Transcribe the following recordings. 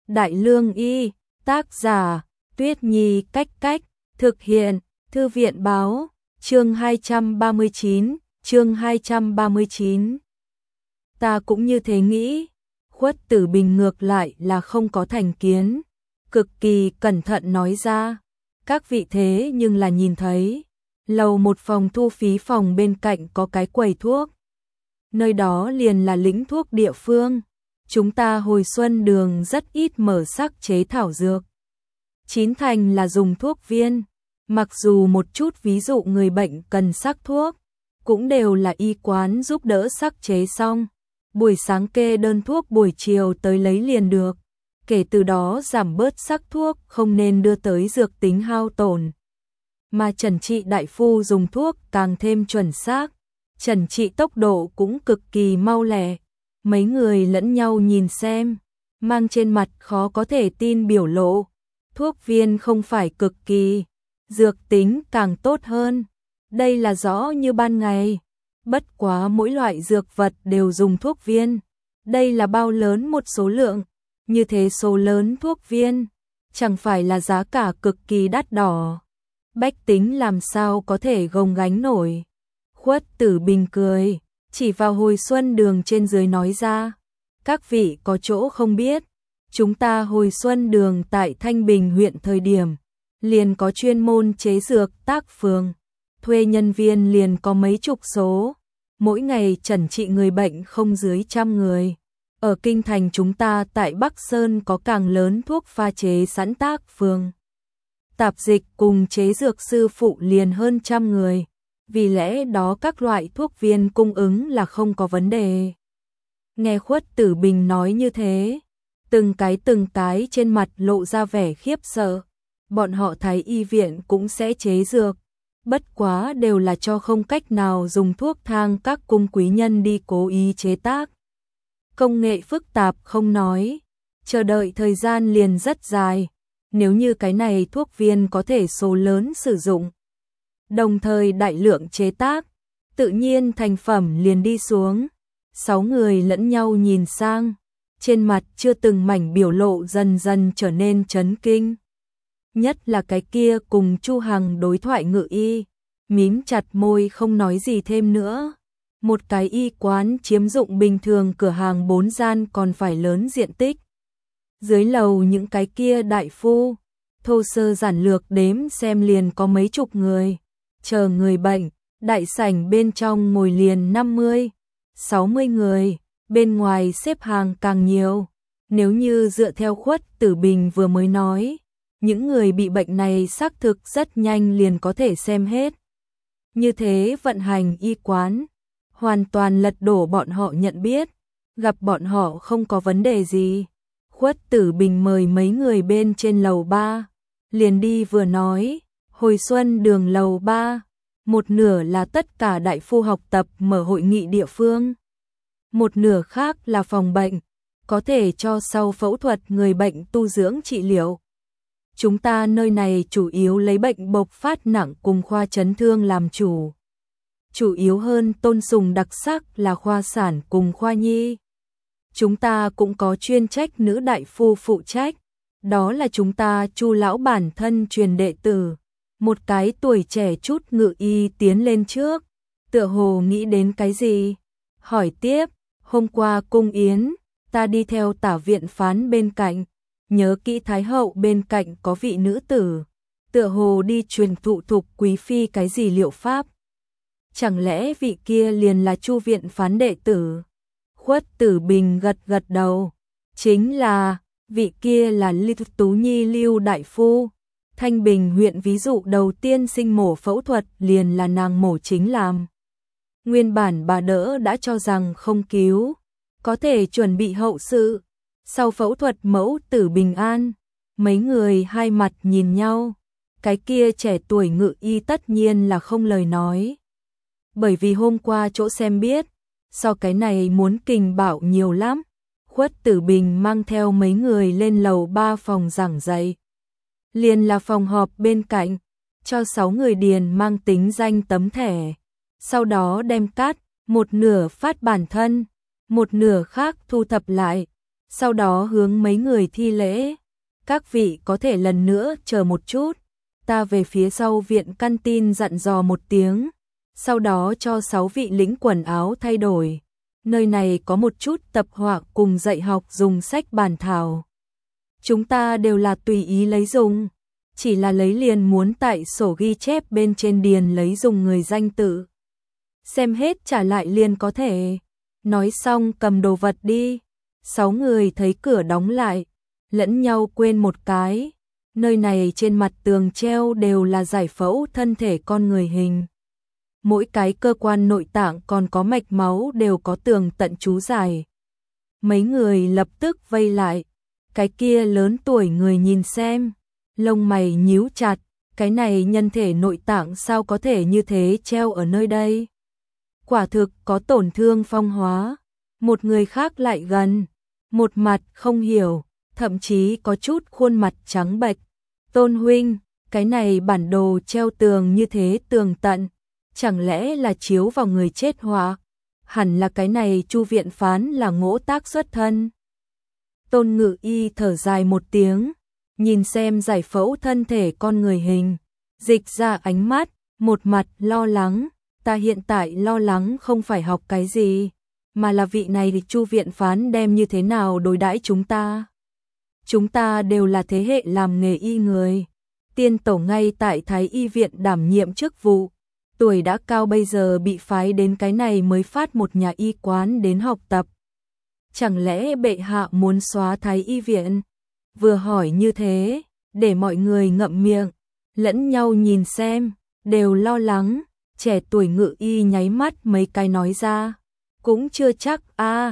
Đại Lương Y, tác giả, Tuyết Nhi Cách Cách, thực hiện, Thư viện Báo, chương 239, chương 239. Ta cũng như thế nghĩ, Khuất Tử Bình ngược lại là không có thành kiến, cực kỳ cẩn thận nói ra, các vị thế nhưng là nhìn thấy, lầu một phòng thu phí phòng bên cạnh có cái quầy thuốc. Nơi đó liền là lĩnh thuốc địa phương, chúng ta hồi xuân đường rất ít mở sắc chế thảo dược. Chín thành là dùng thuốc viên, mặc dù một chút ví dụ người bệnh cần sắc thuốc, cũng đều là y quán giúp đỡ sắc chế xong. Buổi sáng kê đơn thuốc buổi chiều tới lấy liền được, kể từ đó giảm bớt sắc thuốc không nên đưa tới dược tính hao tổn. Mà trần trị đại phu dùng thuốc càng thêm chuẩn xác, trần trị tốc độ cũng cực kỳ mau lẹ. Mấy người lẫn nhau nhìn xem, mang trên mặt khó có thể tin biểu lộ. Thuốc viên không phải cực kỳ, dược tính càng tốt hơn. Đây là rõ như ban ngày. Bất quá mỗi loại dược vật đều dùng thuốc viên. Đây là bao lớn một số lượng, như thế số lớn thuốc viên, chẳng phải là giá cả cực kỳ đắt đỏ. Bách tính làm sao có thể gồng gánh nổi. Khuất Tử Bình cười, chỉ vào hồi xuân đường trên dưới nói ra. Các vị có chỗ không biết, chúng ta hồi xuân đường tại Thanh Bình huyện thời điểm, liền có chuyên môn chế dược tác phường, thuê nhân viên liền có mấy chục số, mỗi ngày chẩn trị người bệnh không dưới 100 người. Ở kinh thành chúng ta tại Bắc Sơn có càng lớn thuốc pha chế sẵn tác phường. Tạp dịch cùng chế dược sư phụ liền hơn 100 người, vì lẽ đó các loại thuốc viên cung ứng là không có vấn đề. Nghe Khuất Tử Bình nói như thế, từng cái trên mặt lộ ra vẻ khiếp sợ. Bọn họ thấy y viện cũng sẽ chế dược, bất quá đều là cho không cách nào dùng thuốc thang các cung quý nhân đi cố ý chế tác. Công nghệ phức tạp không nói, chờ đợi thời gian liền rất dài, nếu như cái này thuốc viên có thể số lớn sử dụng, đồng thời đại lượng chế tác, tự nhiên thành phẩm liền đi xuống. 6 người lẫn nhau nhìn sang, trên mặt chưa từng mảnh biểu lộ dần dần trở nên chấn kinh. Nhất là cái kia cùng Chu Hằng đối thoại ngự y, mím chặt môi không nói gì thêm nữa. Một cái y quán chiếm dụng bình thường cửa hàng 4 gian còn phải lớn diện tích. Dưới lầu những cái kia đại phu, thô sơ giản lược đếm xem liền có mấy chục người, chờ người bệnh, đại sảnh bên trong ngồi liền 50, 60 người, bên ngoài xếp hàng càng nhiều. Nếu như dựa theo Khuất Tử Bình vừa mới nói, những người bị bệnh này xác thực rất nhanh liền có thể xem hết. Như thế vận hành y quán, hoàn toàn lật đổ bọn họ nhận biết, gặp bọn họ không có vấn đề gì. Khuất Tử Bình mời mấy người bên trên lầu 3, liền đi vừa nói, hồi xuân đường lầu 3, một nửa là tất cả đại phu học tập mở hội nghị địa phương, một nửa khác là phòng bệnh, có thể cho sau phẫu thuật người bệnh tu dưỡng trị liệu. Chúng ta nơi này chủ yếu lấy bệnh bộc phát nặng cùng khoa chấn thương làm chủ. Chủ yếu hơn tôn sùng đặc sắc là khoa sản cùng khoa nhi. Chúng ta cũng có chuyên trách nữ đại phu phụ trách, đó là chúng ta Chu lão bản thân truyền đệ tử. Một cái tuổi trẻ chút ngự y tiến lên trước, tựa hồ nghĩ đến cái gì, hỏi tiếp, hôm qua cung yến, ta đi theo tả viện phán bên cạnh, nhớ kỹ Thái hậu bên cạnh có vị nữ tử, tựa hồ đi truyền thụ thục quý phi cái gì liệu pháp. Chẳng lẽ vị kia liền là Chu viện phán đệ tử? Khuất Tử Bình gật gật đầu, chính là, vị kia là Lưu Tú Nhi Lưu đại phu. Thanh Bình huyện ví dụ đầu tiên sinh mổ phẫu thuật liền là nàng mổ chính làm. Nguyên bản bà đỡ đã cho rằng không cứu, có thể chuẩn bị hậu sự. Sau phẫu thuật mẫu tử bình an, mấy người hai mặt nhìn nhau. Cái kia trẻ tuổi ngự y tất nhiên là không lời nói. Bởi vì hôm qua chỗ xem biết, so cái này muốn kình bạo nhiều lắm. Khuất Tử Bình mang theo mấy người lên lầu 3 phòng giảng dạy. Liền là phòng họp bên cạnh, cho 6 người điền mang tính danh tấm thẻ. Sau đó đem cát, một nửa phát bản thân, một nửa khác thu thập lại. sau đó hướng mấy người thi lễ. Các vị có thể lần nữa chờ một chút, ta về phía sau viện canteen dặn dò một tiếng, sau đó cho 6 vị lĩnh quần áo thay đổi. Nơi này có một chút tập họa cùng dạy học dùng sách bản thảo. Chúng ta đều là tùy ý lấy dùng, chỉ là lấy liền muốn tại sổ ghi chép bên trên điền lấy dùng người danh tự. Xem hết trả lại liền có thể. Nói xong cầm đồ vật đi. 6 người thấy cửa đóng lại, lẫn nhau quên một cái. Nơi này trên mặt tường treo đều là giải phẫu thân thể con người hình. Mỗi cái cơ quan nội tạng còn có mạch máu đều có tường tận chú giải. Mấy người lập tức vây lại. Cái kia lớn tuổi người nhìn xem, lông mày nhíu chặt, cái này nhân thể nội tạng sao có thể như thế treo ở nơi đây? Quả thực có tổn thương phong hóa. Một người khác lại gần, một mặt không hiểu, thậm chí có chút khuôn mặt trắng bệch. Tôn huynh, cái này bản đồ treo tường như thế tường tận, chẳng lẽ là chiếu vào người chết họa? Hẳn là cái này Chu viện phán là ngỗ tác xuất thân. Tôn Ngự Y thở dài một tiếng, nhìn xem giải phẫu thân thể con người hình, dịch ra ánh mắt, một mặt lo lắng. Ta hiện tại lo lắng không phải học cái gì, mà là vị này Chu viện phán đem như thế nào đối đãi chúng ta. Chúng ta đều là thế hệ làm nghề y người. Tiên tổ ngay tại Thái Y viện đảm nhiệm chức vụ, tuổi đã cao bây giờ bị phái đến cái này mới phát một nhà y quán đến học tập. Chẳng lẽ bệ hạ muốn xóa Thái Y viện? Vừa hỏi như thế, để mọi người ngậm miệng, lẫn nhau nhìn xem, đều lo lắng. Trẻ tuổi Ngự Y nháy mắt mấy cái nói ra, cũng chưa chắc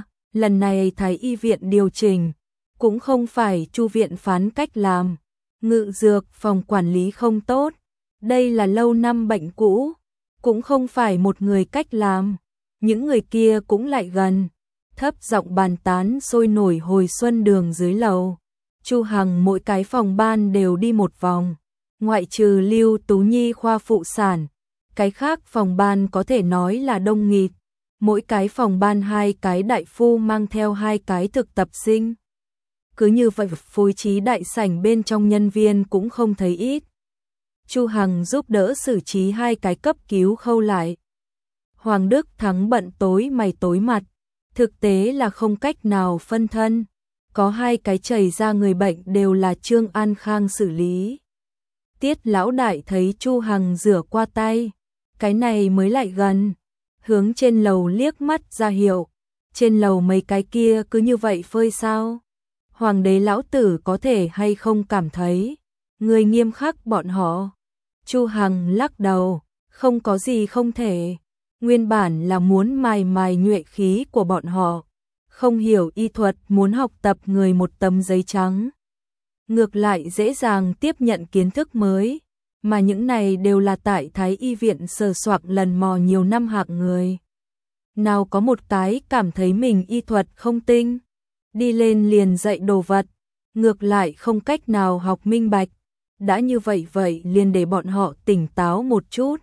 lần này Thái Y viện điều chỉnh, cũng không phải Chu viện phán cách làm. Ngự dược phòng quản lý không tốt, đây là lâu năm bệnh cũ, cũng không phải một người cách làm. Những người kia cũng lại gần, thấp giọng bàn tán sôi nổi hồi xuân đường dưới lầu. Chu Hằng mỗi cái phòng ban đều đi một vòng, ngoại trừ Lưu Tú Nhi khoa phụ sản, cái khác phòng ban có thể nói là đông nghịt. Mỗi cái phòng ban 2 cái đại phu mang theo 2 cái thực tập sinh. Cứ như vậy phối trí đại sảnh bên trong nhân viên cũng không thấy ít. Chu Hằng giúp đỡ xử trí 2 cái cấp cứu khâu lại. Hoàng Đức Thắng bận tối mày tối mặt, thực tế là không cách nào phân thân. Có 2 cái chảy ra người bệnh đều là Trương An Khang xử lý. Tiết lão đại thấy Chu Hằng rửa qua tay, cái này mới lại gần, hướng trên lầu liếc mắt ra hiệu. Trên lầu mấy cái kia cứ như vậy phơi sao? Hoàng đế lão tử có thể hay không cảm thấy người nghiêm khắc bọn họ? Chu Hằng lắc đầu, không có gì không thể. Nguyên bản là muốn mài mài nhuệ khí của bọn họ, không hiểu y thuật muốn học tập người một tấm giấy trắng. Ngược lại dễ dàng tiếp nhận kiến thức mới, mà những này đều là tại Thái Y viện sờ soạc lần mò nhiều năm hạng người. Nào có một cái cảm thấy mình y thuật không tinh, đi lên liền dạy đồ vật, ngược lại không cách nào học minh bạch. Đã như vậy liền để bọn họ tỉnh táo một chút.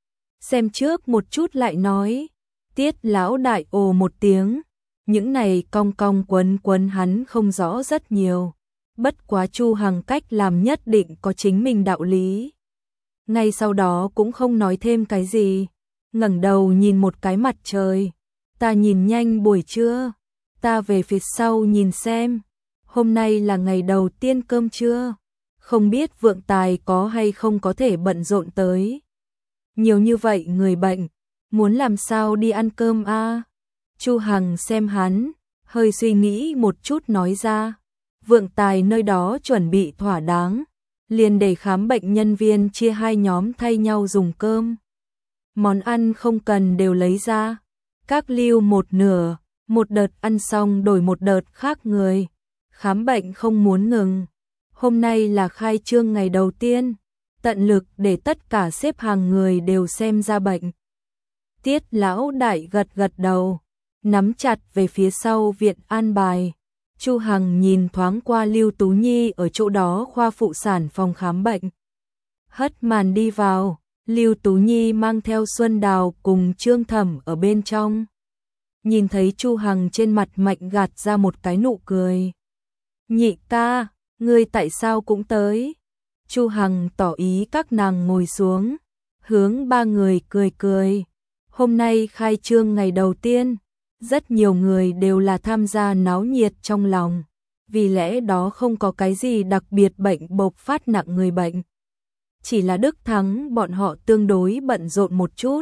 Xem trước một chút lại nói. Tiết lão đại ồ một tiếng, những này cong cong quấn quấn hắn không rõ rất nhiều. Bất quá Chu Hằng cách làm nhất định có chính mình đạo lý. Ngay sau đó cũng không nói thêm cái gì, ngẩng đầu nhìn một cái mặt trời. Ta nhìn nhanh buổi trưa, ta về phía sau nhìn xem, hôm nay là ngày đầu tiên cơm trưa, không biết Vượng Tài có hay không có thể bận rộn tới. Nhiều như vậy người bệnh, muốn làm sao đi ăn cơm a? Chu Hằng xem hắn, hơi suy nghĩ một chút nói ra, Vượng Tài nơi đó chuẩn bị thỏa đáng, liền để khám bệnh nhân viên chia 2 nhóm thay nhau dùng cơm. Món ăn không cần đều lấy ra, các lưu một nửa, một đợt ăn xong đổi một đợt khác người. Khám bệnh không muốn ngừng. Hôm nay là khai trương ngày đầu tiên, tận lực để tất cả xếp hàng người đều xem ra bệnh. Tiết lão đại gật gật đầu, nắm chặt về phía sau viện an bài. Chu Hằng nhìn thoáng qua Lưu Tú Nhi ở chỗ đó khoa phụ sản phòng khám bệnh. Hất màn đi vào, Lưu Tú Nhi mang theo Xuân Đào cùng Trương Thẩm ở bên trong. nhìn thấy Chu Hằng trên mặt mạnh gạt ra một cái nụ cười. Nhị ca, ngươi tại sao cũng tới? Chu Hằng tỏ ý các nàng ngồi xuống, hướng ba người cười cười. Hôm nay khai trương ngày đầu tiên, rất nhiều người đều là tham gia náo nhiệt trong lòng, vì lẽ đó không có cái gì đặc biệt bệnh bộc phát nặng người bệnh. Chỉ là Đức Thắng bọn họ tương đối bận rộn một chút.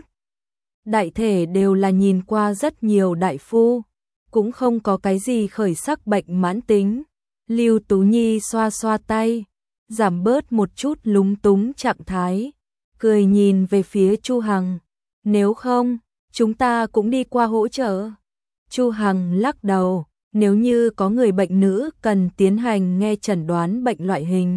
Đại thể đều là nhìn qua rất nhiều đại phu, cũng không có cái gì khởi sắc bệnh mãn tính. Lưu Tú Nhi xoa xoa tay, giảm bớt một chút lúng túng trạng thái, cười nhìn về phía Chu Hằng. Nếu không, chúng ta cũng đi qua hỗ trợ. Chu Hằng lắc đầu, nếu như có người bệnh nữ cần tiến hành nghe chẩn đoán bệnh loại hình,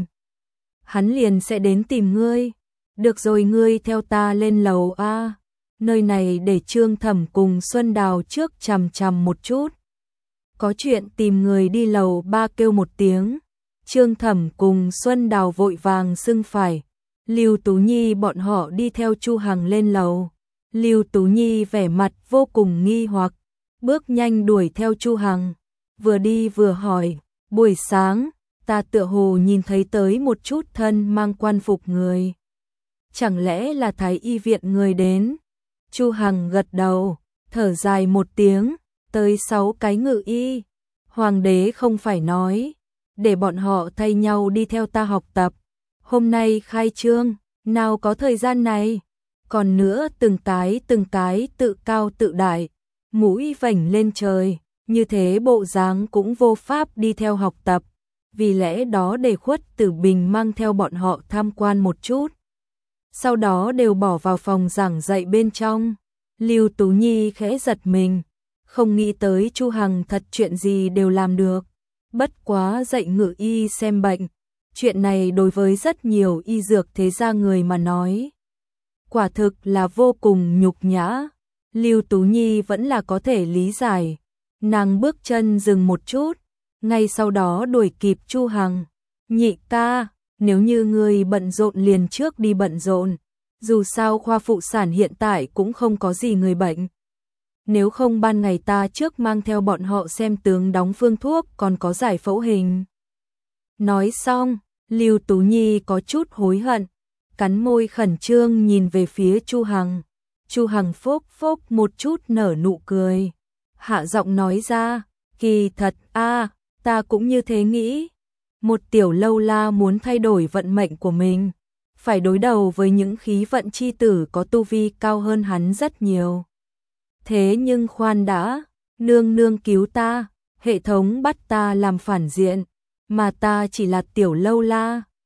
hắn liền sẽ đến tìm ngươi. Được rồi, ngươi theo ta lên lầu A. Nơi này để Trương Thẩm cùng Xuân Đào trước chằm chằm một chút. Có chuyện tìm người đi lầu 3 kêu một tiếng. Trương Thẩm cùng Xuân Đào vội vàng xưng phải. Lưu Tú Nhi bọn họ đi theo Chu Hằng lên lầu. Lưu Tú Nhi vẻ mặt vô cùng nghi hoặc, bước nhanh đuổi theo Chu Hằng, vừa đi vừa hỏi, buổi sáng, ta tựa hồ nhìn thấy tới một chút thân mang quan phục người. Chẳng lẽ là Thái y viện người đến? Chu Hằng gật đầu, thở dài một tiếng, tới 6 cái ngự y. Hoàng đế không phải nói, để bọn họ thay nhau đi theo ta học tập. Hôm nay khai trương, nào có thời gian này. Còn nữa từng cái tự cao tự đại, mũi vểnh lên trời, như thế bộ dáng cũng vô pháp đi theo học tập. Vì lẽ đó để Khuất Tử Bình mang theo bọn họ tham quan một chút. Sau đó đều bỏ vào phòng giảng dạy bên trong. Lưu Tú Nhi khẽ giật mình, không nghĩ tới Chu Hằng thật chuyện gì đều làm được. Bất quá dạy ngự y xem bệnh, chuyện này đối với rất nhiều y dược thế gia người mà nói, quả thực là vô cùng nhục nhã. Lưu Tú Nhi vẫn là có thể lý giải. Nàng bước chân dừng một chút, ngay sau đó đuổi kịp Chu Hằng. Nhị ca, nếu như người bận rộn liền trước đi bận rộn. Dù sao khoa phụ sản hiện tại cũng không có gì người bệnh. Nếu không ban ngày ta trước mang theo bọn họ xem tướng đóng phương thuốc còn có giải phẫu hình. Nói xong, Lưu Tú Nhi có chút hối hận, cắn môi khẩn trương nhìn về phía Chu Hằng. Chu Hằng phốc phốc một chút nở nụ cười, hạ giọng nói ra, kỳ thật ta cũng như thế nghĩ. Một tiểu lâu la muốn thay đổi vận mệnh của mình, phải đối đầu với những khí vận chi tử có tu vi cao hơn hắn rất nhiều. Thế nhưng khoan đã, nương nương cứu ta, hệ thống bắt ta làm phản diện, mà ta chỉ là tiểu lâu la,